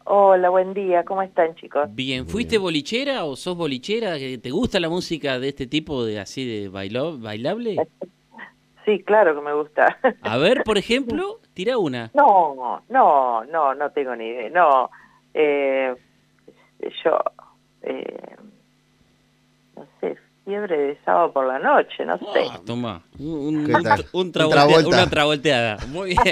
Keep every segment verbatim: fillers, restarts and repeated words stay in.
Hola, buen día, ¿cómo están, chicos? Bien, Muy ¿fuiste bien. bolichera o sos bolichera? ¿Que ¿Te gusta la música de este tipo de así de bailo, bailable? Sí, claro que me gusta. A ver, por ejemplo, tira una. No, no, no, no tengo ni idea. No, eh, yo, eh, no sé, fiebre de sábado por la noche, no sé. Ah, toma, un, ¿Qué un, tal? tra- un Un travoltea- una Travolta. travolteada. Muy bien.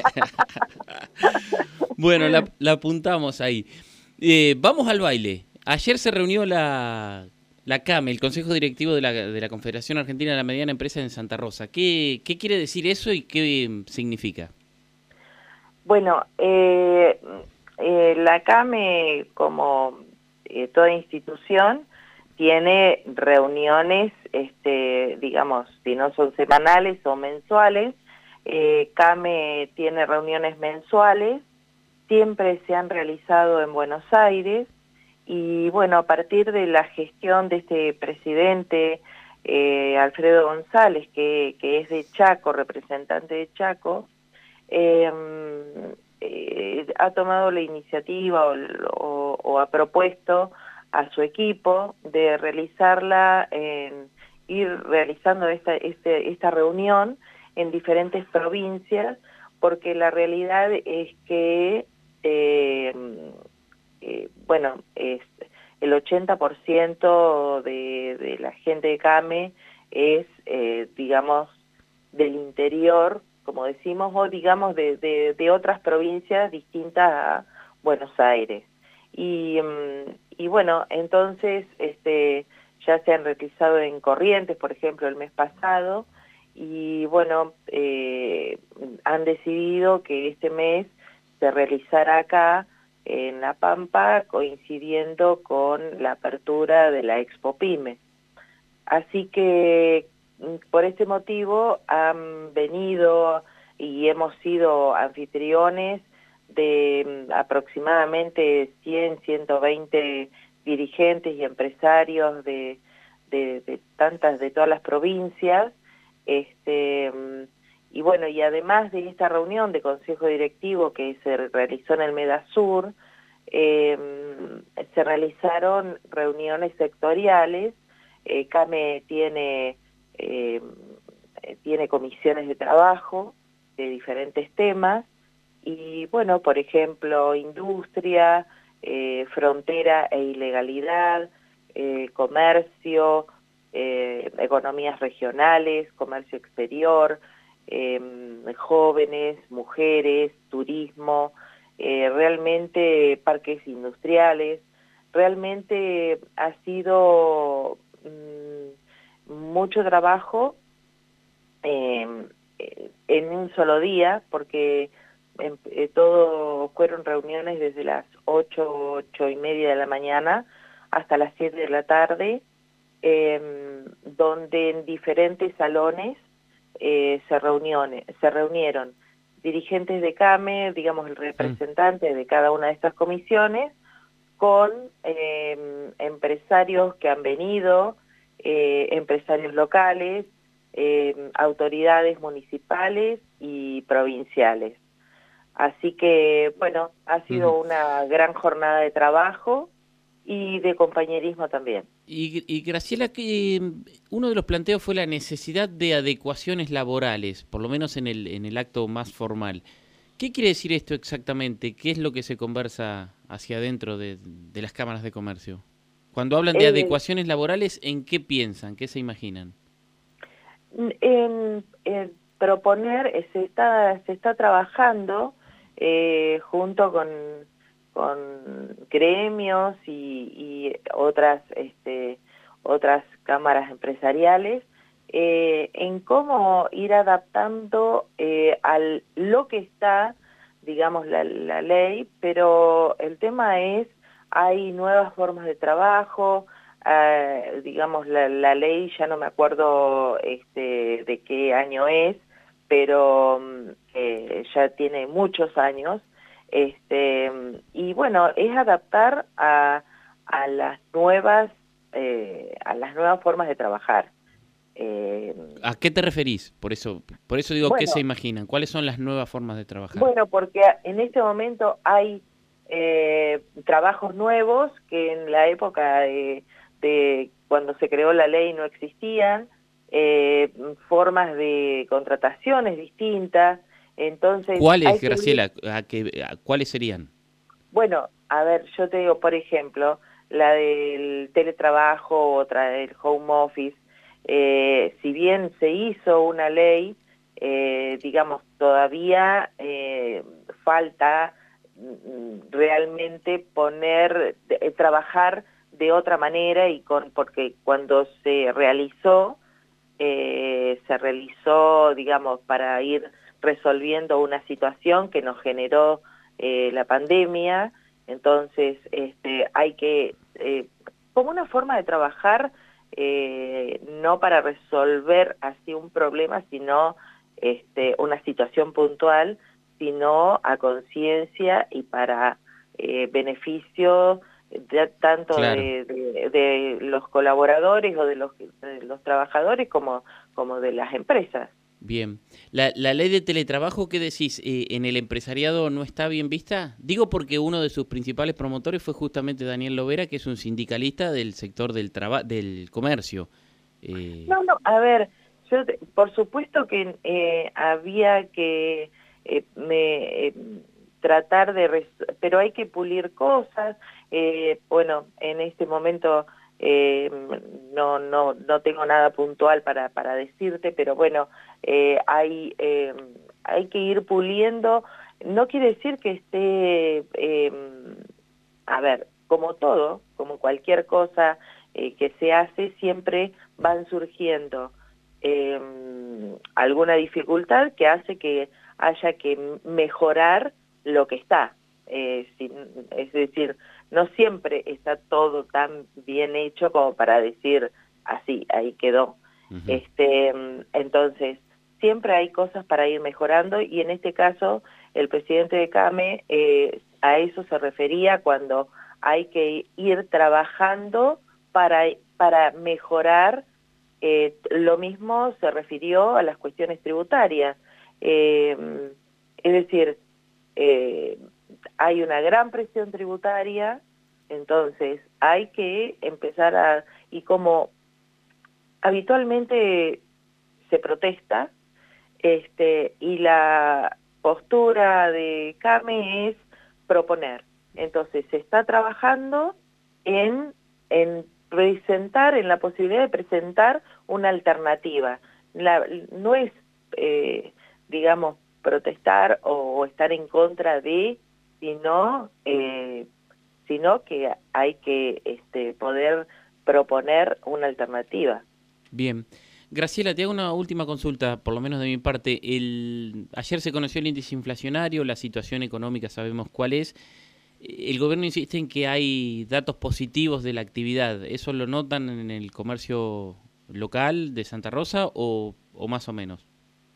Bueno, la, la apuntamos ahí. Eh, vamos al baile. Ayer se reunió la, la CAME, el Consejo Directivo de la, de la Confederación Argentina de la Mediana Empresa en Santa Rosa. ¿Qué, qué quiere decir eso y qué mm, significa? Bueno, eh, eh, la CAME, como eh, toda institución, tiene reuniones, este, digamos, si no son semanales o mensuales. eh, CAME tiene reuniones mensuales, siempre se han realizado en Buenos Aires, y bueno, a partir de la gestión de este presidente, eh, Alfredo González, que, que es de Chaco, representante de Chaco, eh, eh, ha tomado la iniciativa o, o, o ha propuesto a su equipo de realizarla, en, ir realizando esta, este, esta reunión en diferentes provincias, porque la realidad es que, eh, eh, bueno, es el ochenta por ciento de, de la gente de CAME es, eh, digamos, del interior, como decimos, o digamos de, de, de otras provincias distintas a Buenos Aires. Y, mm, y bueno, entonces este, ya se han realizado en Corrientes, por ejemplo, el mes pasado, y bueno, eh, han decidido que este mes se realizará acá en La Pampa, coincidiendo con la apertura de la Expo Pyme. Así que mm, por este motivo han venido y hemos sido anfitriones de mm, aproximadamente cien, ciento veinte dirigentes y empresarios de, de, de tantas, de todas las provincias. Este, mm, y bueno, y además de esta reunión de consejo directivo que se realizó en el Medasur, eh, se realizaron reuniones sectoriales. eh, CAME tiene, eh, tiene comisiones de trabajo de diferentes temas, y bueno, por ejemplo, industria, eh, frontera e ilegalidad, eh, comercio, eh, economías regionales, comercio exterior, eh, jóvenes, mujeres, turismo, eh, realmente parques industriales. Realmente ha sido mm, mucho trabajo, eh, eh, en un solo día, porque em, eh, todo fueron reuniones desde las ocho, ocho y media de la mañana hasta las siete de la tarde, eh, donde en diferentes salones eh, se, reuniones, se reunieron dirigentes de CAME, digamos el Mm. representante de cada una de estas comisiones, con eh, empresarios que han venido, eh, empresarios locales, eh, autoridades municipales y provinciales. Así que, bueno, ha Ujú. sido una gran jornada de trabajo y de compañerismo también. Y, y Graciela, que mm, uno de los planteos fue la necesidad de adecuaciones laborales, por lo menos en el, en el acto más formal. ¿Qué quiere decir esto exactamente? ¿Qué es lo que se conversa hacia adentro de, de las cámaras de comercio? Cuando hablan de Eh, adecuaciones laborales, ¿en qué piensan? ¿Qué se imaginan? En, en proponer, eh, se está, se está trabajando eh, junto con, con gremios y, y otras, este, otras cámaras empresariales, eh, en cómo ir adaptando eh, a lo que está, digamos, la, la ley, pero el tema es, hay nuevas formas de trabajo. Uh, digamos, la, la ley, ya no me acuerdo este, de qué año es, pero um, eh, ya tiene muchos años, este, y bueno, es adaptar a, a las nuevas, eh, a las nuevas formas de trabajar. Eh, ¿A qué te referís? Por eso, por eso digo, ¿qué se bueno, imaginan? ¿Cuáles son las nuevas formas de trabajar? Bueno, porque en este momento hay, eh, trabajos nuevos que en la época de, de cuando se creó la ley no existían, eh, formas de contrataciones distintas, entonces hay ¿Cuáles, que... Graciela? ¿A qué, a ¿Cuáles serían? Bueno, a ver, yo te digo, por ejemplo, la del teletrabajo, otra del home office, eh, si bien se hizo una ley, eh, digamos, todavía eh, falta mm, realmente poner, de, trabajar de otra manera y con, porque cuando se realizó, eh, se realizó, digamos, para ir resolviendo una situación que nos generó eh, la pandemia, entonces este, hay que, eh, como una forma de trabajar, eh, no para resolver así un problema, sino este, una situación puntual, sino a conciencia y para eh, beneficio de, tanto Claro. de, de, de los colaboradores o de los, de los trabajadores como, como de las empresas. Bien. La, la ley de teletrabajo, ¿qué decís? Eh, ¿En el empresariado no está bien vista? Digo porque uno de sus principales promotores fue justamente Daniel Lovera, que es un sindicalista del sector del traba del comercio. Eh, No, no, a ver, yo te- por supuesto que eh, había que eh, me, eh, tratar de, res- pero hay que pulir cosas. Eh, bueno, en este momento eh, no, no, no tengo nada puntual para, para decirte, pero bueno, eh, hay, eh, hay que ir puliendo. No quiere decir que esté, eh, a ver, como todo, como cualquier cosa eh, que se hace, siempre van surgiendo eh, alguna dificultad que hace que haya que mejorar lo que está. Eh, sin, es decir, no siempre está todo tan bien hecho como para decir así, ahí quedó. ujú. Este, entonces, siempre hay cosas para ir mejorando y en este caso el presidente de CAME eh, a eso se refería cuando hay que ir trabajando para, para mejorar. Eh, lo mismo se refirió a las cuestiones tributarias. Eh, es decir, eh, hay una gran presión tributaria, entonces hay que empezar a... Y como habitualmente se protesta, este, y la postura de CAME es proponer. Entonces se está trabajando en, en presentar, en la posibilidad de presentar una alternativa. La, no es, eh, digamos, protestar o, o estar en contra de, sino, eh, sino que hay que este, poder proponer una alternativa. Bien. Graciela, te hago una última consulta, por lo menos de mi parte. El, ayer se conoció el índice inflacionario, la situación económica sabemos cuál es. El gobierno insiste en que hay datos positivos de la actividad. ¿Eso lo notan en el comercio local de Santa Rosa o, o más o menos?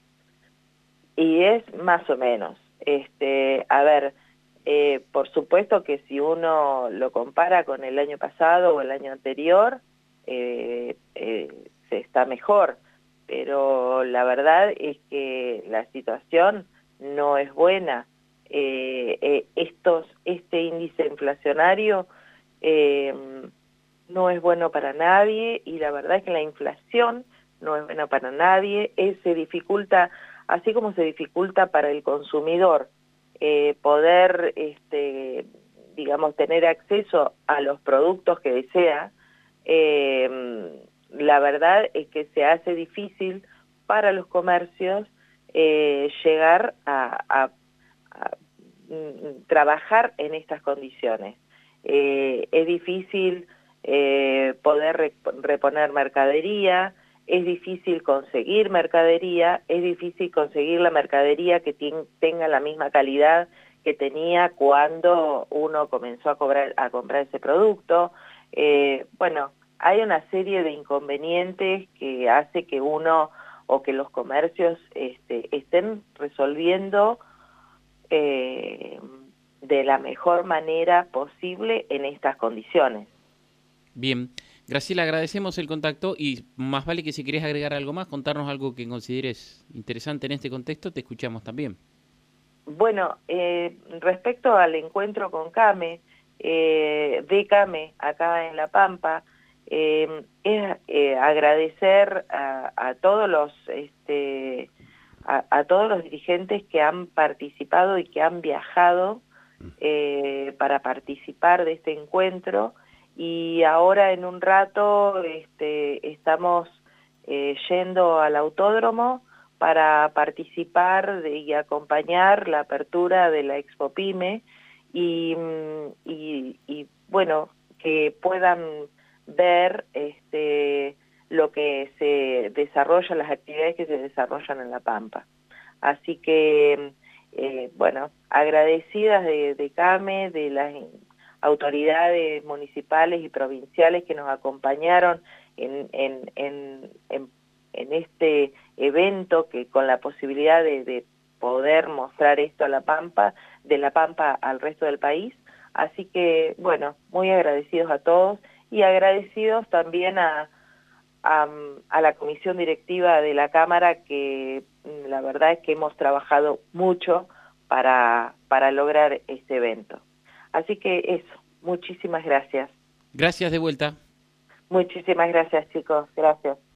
Y es más o menos. Este, a ver, eh, por supuesto que si uno lo compara con el año pasado o el año anterior, eh, eh, se está mejor, pero la verdad es que la situación no es buena. Eh, eh, estos, este índice inflacionario eh, no es bueno para nadie y la verdad es que la inflación no es buena para nadie, eh, se dificulta, así como se dificulta para el consumidor eh, poder, este, digamos, tener acceso a los productos que desea, eh, la verdad es que se hace difícil para los comercios eh, llegar a, a, a mm, trabajar en estas condiciones. Eh, es difícil eh, poder re reponer mercadería, es difícil conseguir mercadería, es difícil conseguir la mercadería que tenga la misma calidad que tenía cuando uno comenzó a, cobrar, a comprar ese producto. Eh, bueno, hay una serie de inconvenientes que hace que uno o que los comercios este, estén resolviendo eh, de la mejor manera posible en estas condiciones. Bien. Graciela, agradecemos el contacto y más vale que si querés agregar algo más, contarnos algo que consideres interesante en este contexto, te escuchamos también. Bueno, eh, respecto al encuentro con CAME, eh, de CAME acá en La Pampa, eh, es eh, agradecer a, a todos los este, a, a todos los dirigentes que han participado y que han viajado eh, para participar de este encuentro, y ahora en un rato este, estamos eh, yendo al autódromo para participar de, y acompañar la apertura de la Expo Pyme, y, y, y bueno, que puedan ver este, lo que se desarrolla, las actividades que se desarrollan en La Pampa. Así que, eh, bueno, agradecidas de, de CAME, de las autoridades municipales y provinciales que nos acompañaron en, en, en, en, en este evento, que con la posibilidad de, de poder mostrar esto a La Pampa, de La Pampa al resto del país. Así que, bueno, muy agradecidos a todos y agradecidos también a, a, a la comisión directiva de la Cámara, que la verdad es que hemos trabajado mucho para, para lograr este evento. Así que eso, muchísimas gracias. Gracias de vuelta. Muchísimas gracias, chicos, gracias.